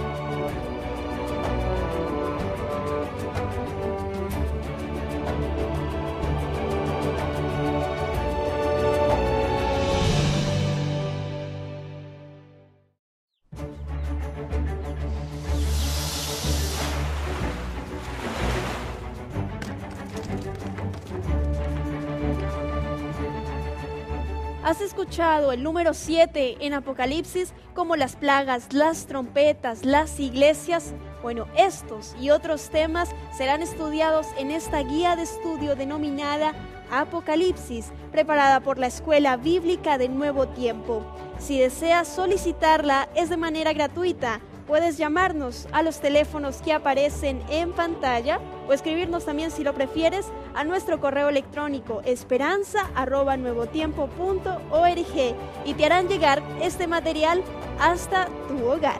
¿Has escuchado el número siete en Apocalipsis como las plagas, las trompetas, las iglesias? Bueno, estos y otros temas serán estudiados en esta guía de estudio denominada Apocalipsis, preparada por la Escuela Bíblica de Nuevo Tiempo. Si deseas solicitarla, es de manera gratuita. Puedes llamarnos a los teléfonos que aparecen en pantalla o escribirnos también, si lo prefieres, a nuestro correo electrónico esperanza arroba nuevotiempo punto org y te harán llegar este material hasta tu hogar.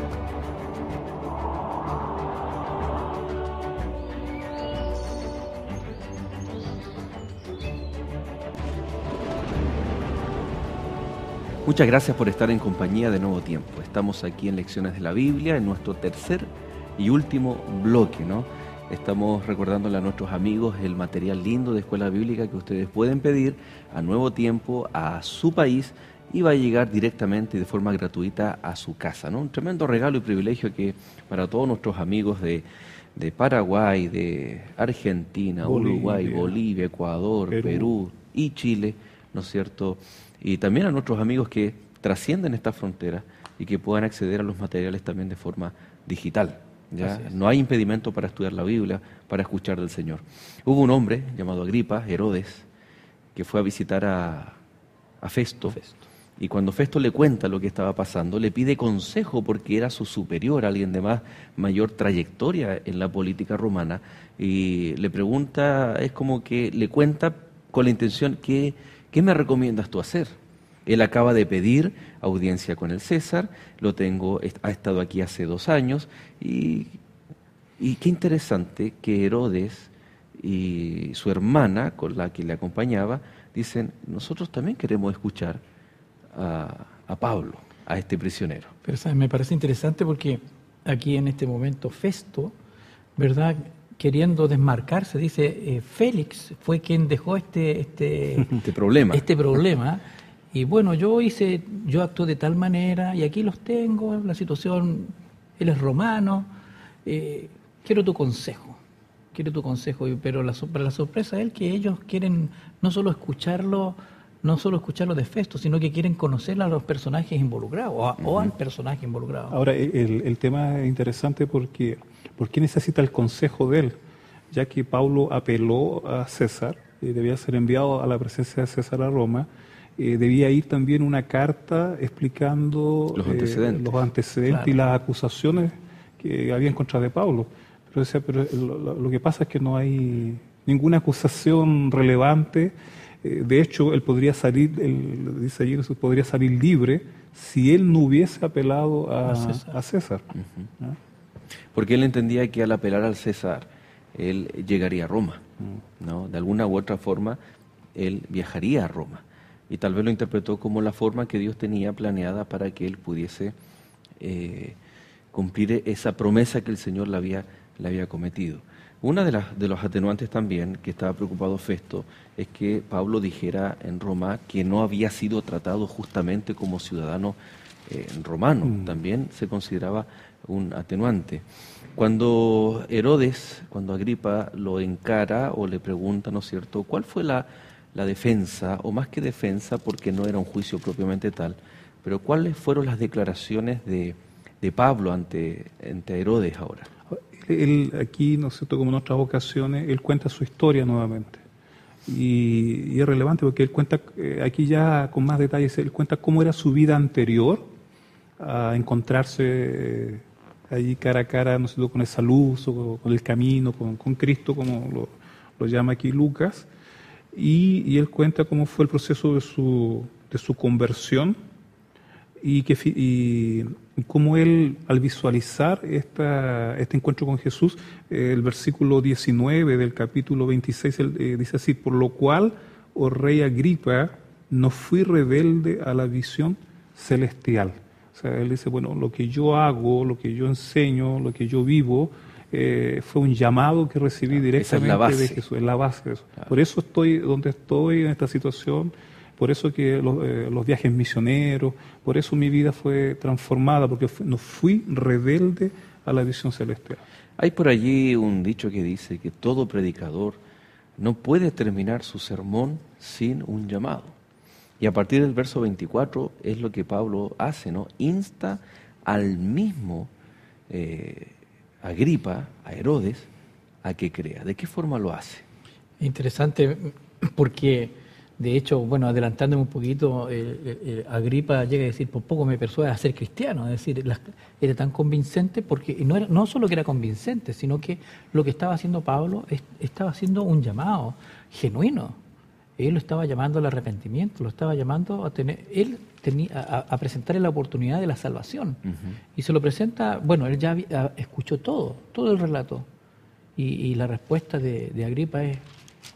Muchas gracias por estar en compañía de Nuevo Tiempo. Estamos aquí en Lecciones de la Biblia, en nuestro tercer y último bloque, ¿no? Estamos recordándole a nuestros amigos el material lindo de Escuela Bíblica que ustedes pueden pedir a Nuevo Tiempo, a su país, y va a llegar directamente y de forma gratuita a su casa, ¿no? Un tremendo regalo y privilegio que para todos nuestros amigos de, de Paraguay, de Argentina, Bolivia, Uruguay, Bolivia, Ecuador, Perú. Perú y Chile, ¿no es cierto?, y también a nuestros amigos que trascienden esta frontera y que puedan acceder a los materiales también de forma digital. ¿Ya? No hay impedimento para estudiar la Biblia, para escuchar del Señor. Hubo un hombre llamado Agripa, Herodes, que fue a visitar a, a Festo, Festo, y cuando Festo le cuenta lo que estaba pasando, le pide consejo porque era su superior, alguien de más mayor trayectoria en la política romana, y le pregunta, es como que le cuenta con la intención que ¿qué me recomiendas tú hacer? Él acaba de pedir audiencia con el César, lo tengo, ha estado aquí hace dos años, y, y qué interesante que Herodes y su hermana, con la que le acompañaba, dicen, nosotros también queremos escuchar a, a Pablo, a este prisionero. Pero ¿sabes? Me parece interesante porque aquí en este momento Festo, ¿verdad?, queriendo desmarcarse, dice, eh, Félix fue quien dejó este este, este problema. Este problema. Y bueno, yo hice, yo actué de tal manera, y aquí los tengo, la situación, él es romano, eh, quiero tu consejo, quiero tu consejo, pero la, para la sorpresa de él que ellos quieren no solo escucharlo, no solo escucharlo de Festo, sino que quieren conocer a los personajes involucrados, o, a, uh-huh. o al personaje involucrado. Ahora, el, el tema es interesante porque ¿por qué necesita el consejo de él? Ya que Pablo apeló a César, eh, debía ser enviado a la presencia de César a Roma, eh, debía ir también una carta explicando los antecedentes, eh, los antecedentes claro. y las acusaciones que había en contra de Pablo. Pero, o sea, pero lo, lo que pasa es que no hay ninguna acusación relevante. Eh, de hecho, él podría salir, él, dice allí, podría salir libre si él no hubiese apelado a, a César. A César. Uh-huh. ¿Ah? Porque él entendía que al apelar al César, él llegaría a Roma, ¿no? De alguna u otra forma, él viajaría a Roma. Y tal vez lo interpretó como la forma que Dios tenía planeada para que él pudiese eh, cumplir esa promesa que el Señor le había, le había cometido. Una de, las, de los atenuantes también, que estaba preocupado Festo, es que Pablo dijera en Roma que no había sido tratado justamente como ciudadano eh, romano. Mm. También se consideraba un atenuante. Cuando Herodes, cuando Agripa lo encara o le pregunta, ¿no es cierto?, ¿cuál fue la, la defensa, o más que defensa, porque no era un juicio propiamente tal, pero cuáles fueron las declaraciones de, de Pablo ante, ante Herodes ahora? Él aquí, ¿no es cierto?, como en otras ocasiones, él cuenta su historia nuevamente. Y, y es relevante porque él cuenta, eh, aquí ya con más detalles, él cuenta cómo era su vida anterior a encontrarse eh, allí cara a cara, ¿no es cierto?, con esa luz, o con el camino, con, con Cristo, como lo, lo llama aquí Lucas. Y, y él cuenta cómo fue el proceso de su, de su conversión, y, que, y cómo él, al visualizar esta, este encuentro con Jesús, eh, el versículo diecinueve del capítulo veintiséis él, eh, dice así: por lo cual, oh rey Agripa, no fui rebelde a la visión celestial. O sea, él dice, bueno, lo que yo hago, lo que yo enseño, lo que yo vivo, eh, fue un llamado que recibí claro, directamente es la de Jesús, es la base de eso. Claro. Por eso estoy donde estoy en esta situación, por eso que los, eh, los viajes misioneros, por eso mi vida fue transformada, porque fu- no fui rebelde a la visión celestial. Hay por allí un dicho que dice que todo predicador no puede terminar su sermón sin un llamado. Y a partir del verso veinticuatro es lo que Pablo hace, ¿no? Insta al mismo eh, Agripa, a Herodes, a que crea. ¿De qué forma lo hace? Interesante porque, de hecho, bueno, adelantándome un poquito, eh, eh, Agripa llega a decir, por poco me persuade a ser cristiano. Es decir, la- era tan convincente porque no, era, no solo que era convincente, sino que lo que estaba haciendo Pablo es- estaba haciendo un llamado genuino. Él lo estaba llamando al arrepentimiento, lo estaba llamando a tener, él tenía, a, a presentarle la oportunidad de la salvación. Uh-huh. Y se lo presenta, bueno, él ya había- escuchó todo, todo el relato. Y, y la respuesta de, de Agripa es,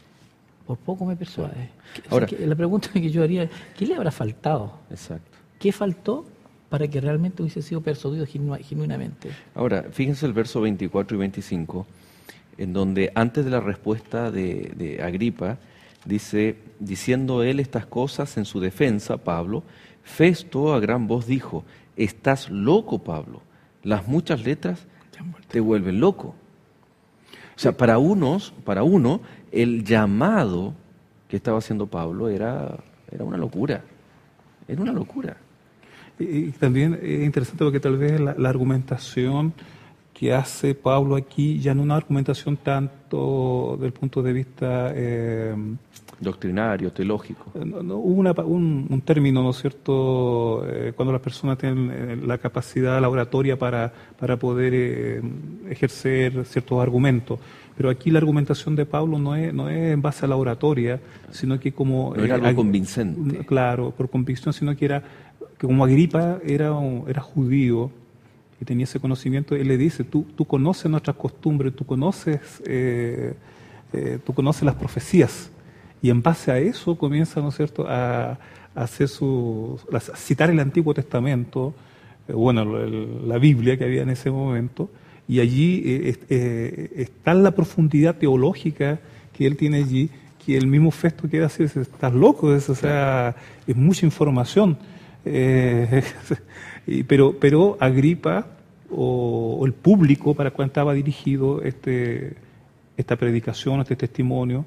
por poco me persuade. O sea, Ahora- que la pregunta que yo haría, ¿qué le habrá faltado? Exacto. ¿Qué faltó para que realmente hubiese sido persuadido genu- genuinamente? Ahora, fíjense el verso veinticuatro y veinticinco, en donde antes de la respuesta de, de Agripa, dice, diciendo él estas cosas en su defensa, Pablo, Festo a gran voz dijo, estás loco, Pablo, las muchas letras te vuelven loco. O sea, para unos, para uno, el llamado que estaba haciendo Pablo era, era una locura, era una locura. Y, y también es interesante porque tal vez la, la argumentación que hace Pablo aquí ya no es una argumentación tanto del punto de vista eh, Doctrinario, teológico. no, no, hubo una, un, un término, ¿no es cierto?, eh, cuando las personas tienen eh, la capacidad, la oratoria para, para poder eh, ejercer ciertos argumentos. Pero aquí la argumentación de Pablo no es, no es en base a la oratoria, sino que como... No era algo ag- convincente. Claro, por convicción, sino que era que como Agripa era, un- era judío y tenía ese conocimiento, él le dice, tú, tú conoces nuestras costumbres, tú conoces, eh, eh, tú conoces las profecías. Y en base a eso comienza, ¿no es cierto?, a, a hacer su, a citar el Antiguo Testamento, eh, bueno, el- la Biblia que había en ese momento, y allí eh, es- eh, está la profundidad teológica que él tiene allí, que el mismo Festo queda así, dice, estás loco, es, o sea, es mucha información. Eh, y- pero, pero Agripa o, o el público para cual estaba dirigido este, esta predicación, este testimonio,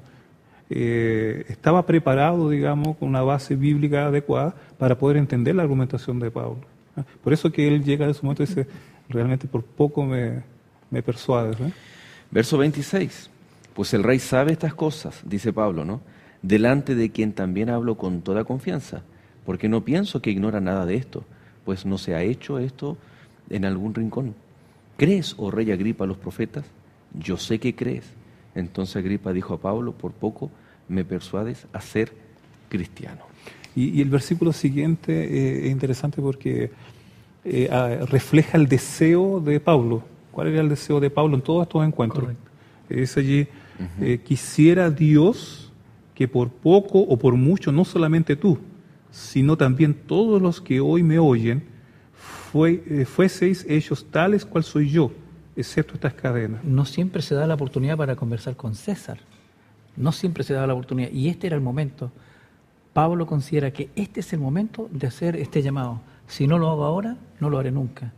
eh, estaba preparado, digamos, con una base bíblica adecuada para poder entender la argumentación de Pablo. ¿eh? Por eso que él llega a ese momento y dice, realmente por poco me, me persuades. ¿eh? Verso veintiséis. Pues el rey sabe estas cosas, dice Pablo, ¿no? Delante de quien también hablo con toda confianza, porque no pienso que ignora nada de esto, pues no se ha hecho esto en algún rincón. ¿Crees, oh rey Agripa, a los profetas? Yo sé que crees. Entonces Agripa dijo a Pablo, por poco me persuades a ser cristiano. Y, y el versículo siguiente eh, es interesante porque eh, ah, refleja el deseo de Pablo. ¿Cuál era el deseo de Pablo en todos estos encuentros? Correcto. Eh, dice allí, eh, quisiera Dios que por poco o por mucho, no solamente tú, sino también todos los que hoy me oyen, fue, eh, fueseis hechos tales cual soy yo, excepto estas cadenas. No siempre se da la oportunidad para conversar con César. No siempre se da la oportunidad. Y este era el momento. Pablo considera que este es el momento de hacer este llamado. Si no lo hago ahora, no lo haré nunca.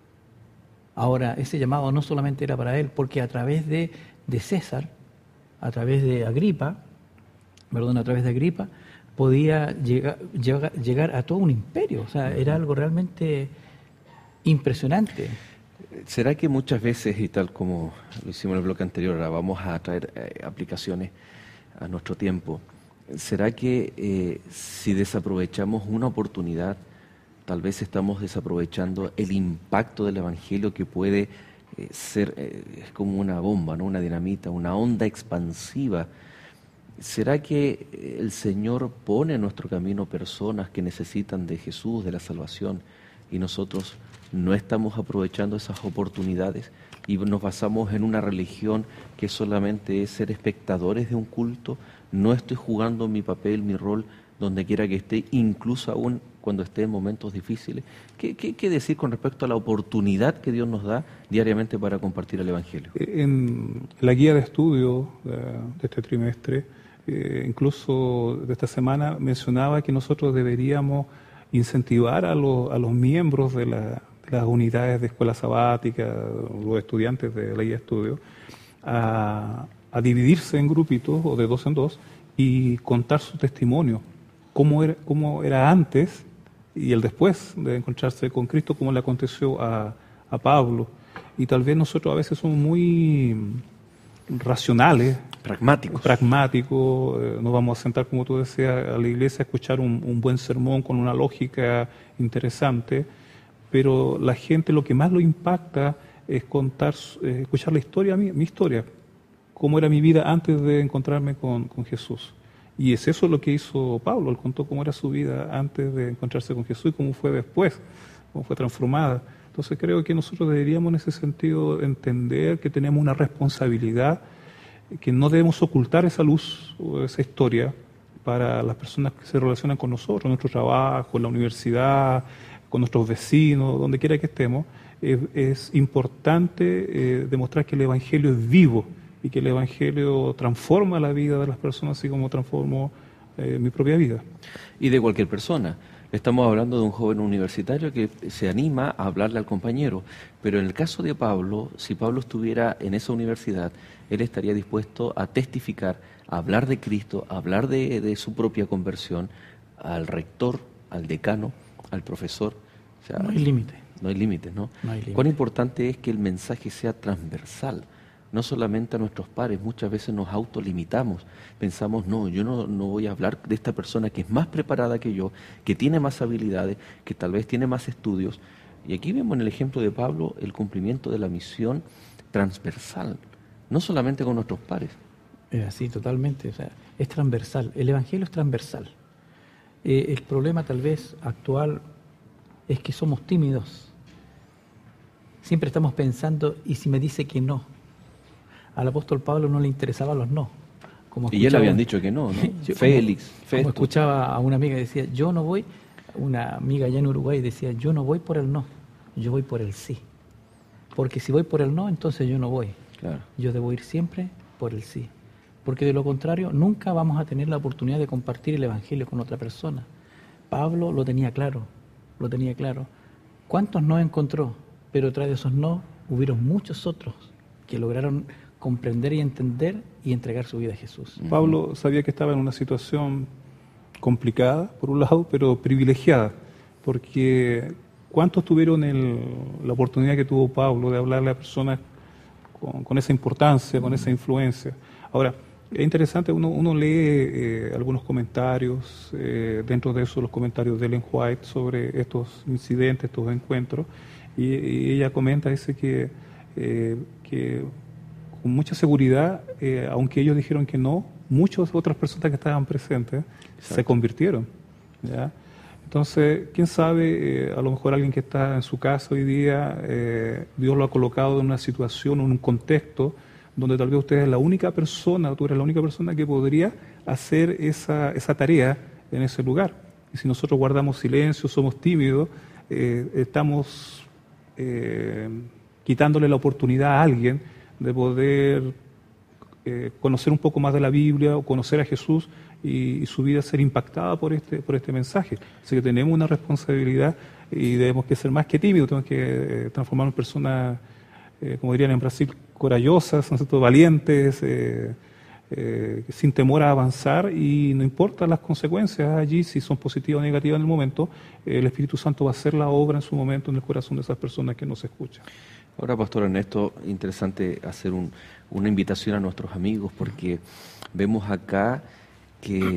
Ahora, ese llamado no solamente era para él, porque a través de, de César, a través de Agripa, perdón, a través de Agripa, podía llegar, llegar, llegar a todo un imperio. O sea, era algo realmente impresionante. ¿Será que muchas veces, y tal como lo hicimos en el bloque anterior, ahora vamos a traer eh, aplicaciones a nuestro tiempo, ¿será que eh, si desaprovechamos una oportunidad, tal vez estamos desaprovechando el impacto del Evangelio que puede eh, ser, eh, es como una bomba, ¿no? Una dinamita, una onda expansiva ¿Será que el Señor pone en nuestro camino personas que necesitan de Jesús, de la salvación, y nosotros no estamos aprovechando esas oportunidades y nos basamos en una religión que solamente es ser espectadores de un culto? No estoy jugando mi papel, mi rol, donde quiera que esté, incluso aún cuando esté en momentos difíciles. ¿Qué, qué, qué decir con respecto a la oportunidad que Dios nos da diariamente para compartir el Evangelio? En la guía de estudio de, de este trimestre, eh, incluso de esta semana, mencionaba que nosotros deberíamos incentivar a, los, a los miembros de, la, de las unidades de escuela sabática, los estudiantes de la guía de estudio, a, a dividirse en grupitos o de dos en dos y contar su testimonio, cómo era, cómo era antes y el después de encontrarse con Cristo, como le aconteció a, a Pablo. Y tal vez nosotros a veces somos muy racionales, pragmáticos, pragmáticos eh, nos vamos a sentar, como tú decías, a la iglesia a escuchar un, un buen sermón con una lógica interesante, pero la gente lo que más lo impacta es contar, eh, escuchar la historia, mi, mi historia, cómo era mi vida antes de encontrarme con, con Jesús. Y es eso lo que hizo Pablo, él contó cómo era su vida antes de encontrarse con Jesús y cómo fue después, cómo fue transformada. Entonces creo que nosotros deberíamos en ese sentido entender que tenemos una responsabilidad, que no debemos ocultar esa luz o esa historia para las personas que se relacionan con nosotros, en nuestro trabajo, en la universidad, con nuestros vecinos, donde quiera que estemos. Es, es importante eh, demostrar que el Evangelio es vivo y que el Evangelio transforma la vida de las personas así como transformó eh, mi propia vida. Y de cualquier persona. Estamos hablando de un joven universitario que se anima a hablarle al compañero, pero en el caso de Pablo, si Pablo estuviera en esa universidad, él estaría dispuesto a testificar, a hablar de Cristo, a hablar de, de su propia conversión al rector, al decano, al profesor. O sea, no hay límite. No hay límites, ¿no? No hay límite. Cuán importante es que el mensaje sea transversal, no solamente a nuestros pares. Muchas veces nos autolimitamos, pensamos, no, yo no, no voy a hablar de esta persona que es más preparada que yo, que tiene más habilidades, que tal vez tiene más estudios. Y aquí vemos en el ejemplo de Pablo el cumplimiento de la misión transversal, no solamente con nuestros pares. Es así, totalmente, o sea, es transversal, el Evangelio es transversal. Eh, el problema tal vez actual es que somos tímidos. Siempre estamos pensando, ¿y si me dice que no? Al apóstol Pablo no le interesaban los no. Como y ya le habían dicho que no, ¿no? Yo, Félix, como, Festo. Como escuchaba a una amiga que decía, yo no voy, una amiga allá en Uruguay decía, yo no voy por el no, yo voy por el sí. Porque si voy por el no, entonces yo no voy. Claro. Yo debo ir siempre por el sí. Porque de lo contrario, nunca vamos a tener la oportunidad de compartir el Evangelio con otra persona. Pablo lo tenía claro, lo tenía claro. ¿Cuántos no encontró? Pero tras de esos no, hubieron muchos otros que lograron comprender y entender y entregar su vida a Jesús. Pablo sabía que estaba en una situación complicada, por un lado, pero privilegiada, porque ¿cuántos tuvieron el, la oportunidad que tuvo Pablo de hablarle a personas con, con esa importancia, con esa influencia? Ahora, es interesante, uno, uno lee eh, algunos comentarios, eh, dentro de eso los comentarios de Ellen White sobre estos incidentes, estos encuentros, y, y ella comenta, dice que, eh, que con mucha seguridad, eh, aunque ellos dijeron que no, muchas otras personas que estaban presentes Exacto. se convirtieron, ¿ya? Entonces, quién sabe, eh, a lo mejor alguien que está en su casa hoy día, eh, Dios lo ha colocado en una situación, en un contexto, donde tal vez usted es la única persona, tú eres la única persona que podría hacer esa, esa tarea en ese lugar. Y si nosotros guardamos silencio, somos tímidos, eh, estamos eh, quitándole la oportunidad a alguien de poder eh, conocer un poco más de la Biblia o conocer a Jesús y, y su vida ser impactada por este, por este mensaje. Así que tenemos una responsabilidad y debemos que ser más que tímidos, tenemos que eh, transformarnos en personas, eh, como dirían en Brasil, corajosas, ¿no es cierto?, valientes, eh, eh, sin temor a avanzar, y no importa las consecuencias allí, si son positivas o negativas en el momento, el Espíritu Santo va a hacer la obra en su momento en el corazón de esas personas que nos escuchan. Ahora, Pastor Ernesto, interesante hacer un, una invitación a nuestros amigos, porque vemos acá que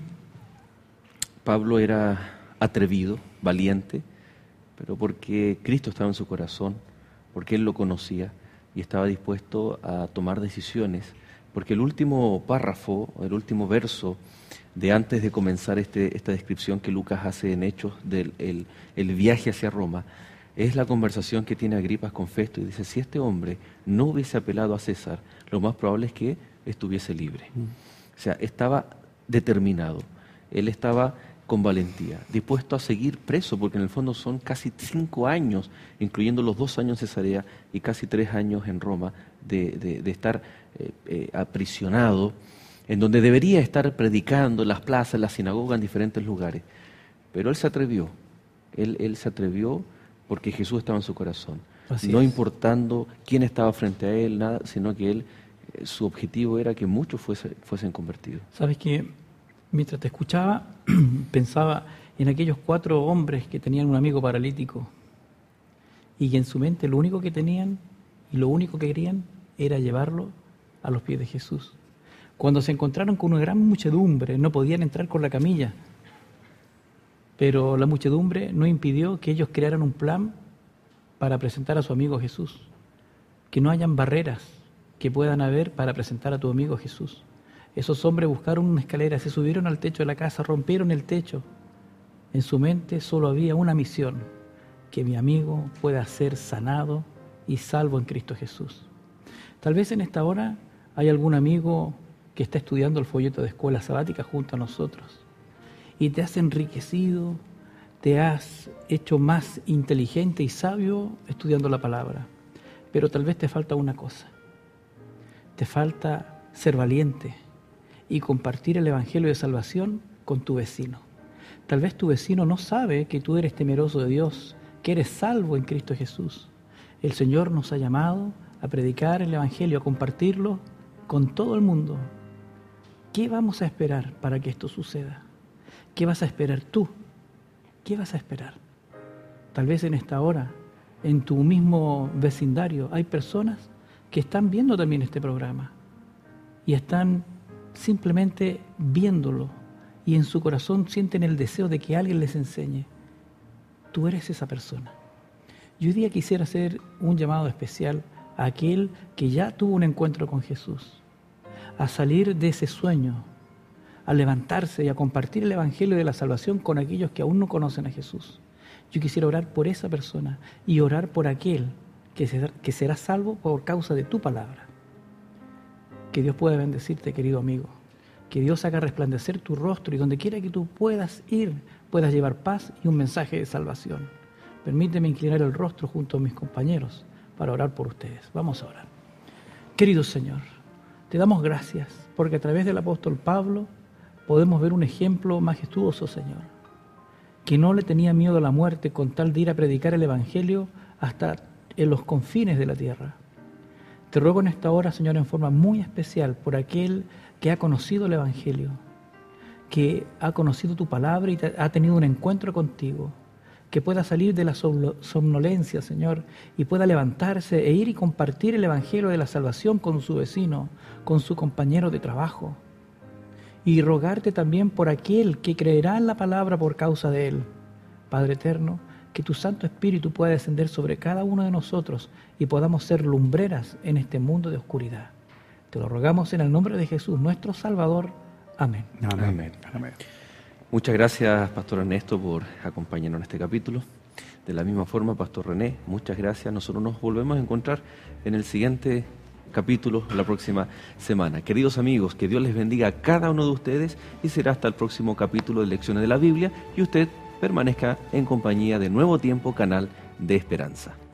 Pablo era atrevido, valiente, pero porque Cristo estaba en su corazón, porque él lo conocía y estaba dispuesto a tomar decisiones, porque el último párrafo, el último verso de antes de comenzar este, esta descripción que Lucas hace en Hechos del el, el viaje hacia Roma, es la conversación que tiene Agripas con Festo y dice, si este hombre no hubiese apelado a César, lo más probable es que estuviese libre. Mm. O sea, estaba determinado, él estaba con valentía, dispuesto a seguir preso, porque en el fondo son casi cinco años, incluyendo los dos años en Cesarea y casi tres años en Roma, de, de, de estar eh, eh, aprisionado, en donde debería estar predicando en las plazas, en las sinagogas, en diferentes lugares. Pero él se atrevió, él, él se atrevió porque Jesús estaba en su corazón, Así no es. importando quién estaba frente a él, nada, sino que él, eh, su objetivo era que muchos fuese, fuesen convertidos. ¿Sabes qué? Mientras te escuchaba, pensaba en aquellos cuatro hombres que tenían un amigo paralítico y que en su mente lo único que tenían y lo único que querían era llevarlo a los pies de Jesús. Cuando se encontraron con una gran muchedumbre, no podían entrar con la camilla, pero la muchedumbre no impidió que ellos crearan un plan para presentar a su amigo Jesús. Que no hayan barreras que puedan haber para presentar a tu amigo Jesús. Esos hombres buscaron una escalera, se subieron al techo de la casa, rompieron el techo. En su mente solo había una misión, que mi amigo pueda ser sanado y salvo en Cristo Jesús. Tal vez en esta hora hay algún amigo que está estudiando el folleto de escuela sabática junto a nosotros y te has enriquecido, te has hecho más inteligente y sabio estudiando la palabra, pero tal vez te falta una cosa, te falta ser valiente y compartir el Evangelio de salvación con tu vecino. Tal vez tu vecino no sabe que tú eres temeroso de Dios, que eres salvo en Cristo Jesús. El Señor nos ha llamado a predicar el Evangelio, a compartirlo con todo el mundo. ¿Qué vamos a esperar para que esto suceda? ¿Qué vas a esperar tú? ¿Qué vas a esperar? Tal vez en esta hora, en tu mismo vecindario, hay personas que están viendo también este programa y están simplemente viéndolo y en su corazón sienten el deseo de que alguien les enseñe. Tú eres esa persona. Yo hoy día quisiera hacer un llamado especial a aquel que ya tuvo un encuentro con Jesús, a salir de ese sueño, a levantarse y a compartir el Evangelio de la salvación con aquellos que aún no conocen a Jesús. Yo quisiera orar por esa persona y orar por aquel que será, que será salvo por causa de tu palabra. Que Dios pueda bendecirte, querido amigo. Que Dios haga resplandecer tu rostro y donde quiera que tú puedas ir, puedas llevar paz y un mensaje de salvación. Permíteme inclinar el rostro junto a mis compañeros para orar por ustedes. Vamos a orar. Querido Señor, te damos gracias porque a través del apóstol Pablo podemos ver un ejemplo majestuoso, Señor, que no le tenía miedo a la muerte con tal de ir a predicar el Evangelio hasta en los confines de la tierra. Te ruego en esta hora, Señor, en forma muy especial por aquel que ha conocido el Evangelio, que ha conocido tu palabra y te, ha tenido un encuentro contigo, que pueda salir de la somnolencia, Señor, y pueda levantarse e ir y compartir el Evangelio de la salvación con su vecino, con su compañero de trabajo. Y rogarte también por aquel que creerá en la palabra por causa de él. Padre eterno, que tu Santo Espíritu pueda descender sobre cada uno de nosotros y podamos ser lumbreras en este mundo de oscuridad. Te lo rogamos en el nombre de Jesús, nuestro Salvador. Amén. Amén. Amén. Amén. Muchas gracias, Pastor Ernesto, por acompañarnos en este capítulo. De la misma forma, Pastor René, muchas gracias. Nosotros nos volvemos a encontrar en el siguiente capítulo la próxima semana. Queridos amigos, que Dios les bendiga a cada uno de ustedes y será hasta el próximo capítulo de Lecciones de la Biblia y usted permanezca en compañía de Nuevo Tiempo, canal de Esperanza.